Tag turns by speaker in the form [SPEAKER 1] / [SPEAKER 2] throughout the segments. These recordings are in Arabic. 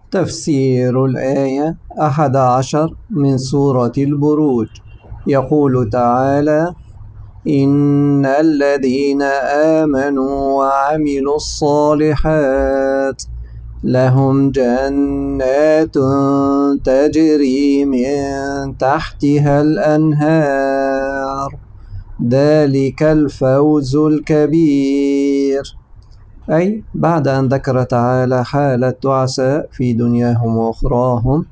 [SPEAKER 1] تفسير الآية 11 من سورة البروج. يقول تعالى: إن الذين آمنوا وعملوا الصالحات لهم جنات تجري من تحتها الأنهار ذلك الفوز الكبير. أي بعد أن ذكر تعالى حال التعساء في دنياهم وأخراهم،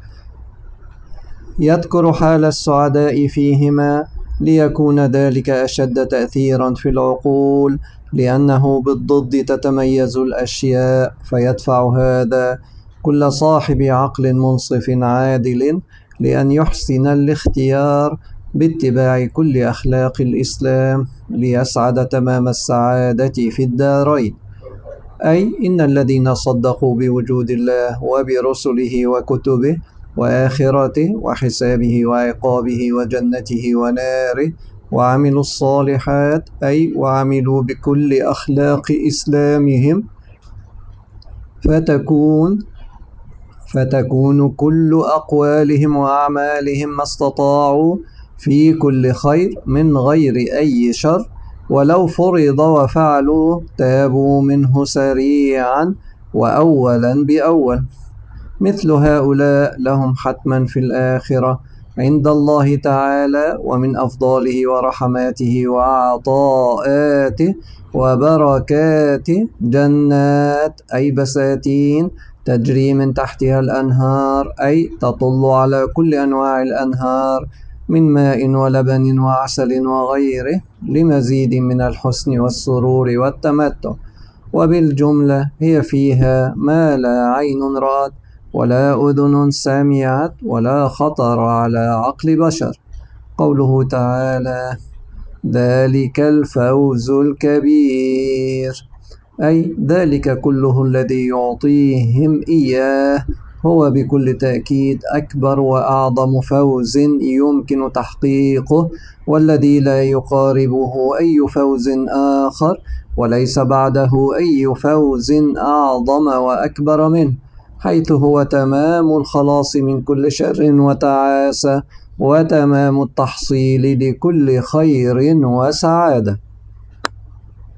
[SPEAKER 1] يذكر حال السعداء فيهما ليكون ذلك أشد تأثيرا في العقول، لأنه بالضد تتميز الأشياء، فيدفع هذا كل صاحب عقل منصف عادل لأن يحسن الاختيار باتباع كل أخلاق الإسلام ليسعد تمام السعادة في الدارين. أي إن الذين صدقوا بوجود الله وبرسله وكتبه وآخرته وحسابه وعقابه وجنته وناره وعملوا الصالحات، أي وعملوا بكل أخلاق إسلامهم، فتكون كل أقوالهم وأعمالهم ما استطاعوا في كل خير من غير أي شر، ولو فرض وفعلوا تابوا منه سريعا وأولا بأول. مثل هؤلاء لهم حتما في الآخرة عند الله تعالى ومن أفضاله ورحماته وعطاءاته وبركاته جنات، أي بساتين تجري من تحتها الأنهار، أي تطل على كل أنواع الأنهار من ماء ولبن وعسل وغيره لمزيد من الحسن والسرور والتمتع. وبالجملة هي فيها ما لا عين رأت ولا أذن سمعت ولا خطر على عقل بشر. قوله تعالى: ذلك الفوز الكبير، أي ذلك كله الذي يعطيهم إياه هو بكل تأكيد أكبر وأعظم فوز يمكن تحقيقه، والذي لا يقاربه أي فوز آخر، وليس بعده أي فوز أعظم وأكبر منه، حيث هو تمام الخلاص من كل شر وتعاسة وتمام التحصيل لكل خير وسعادة.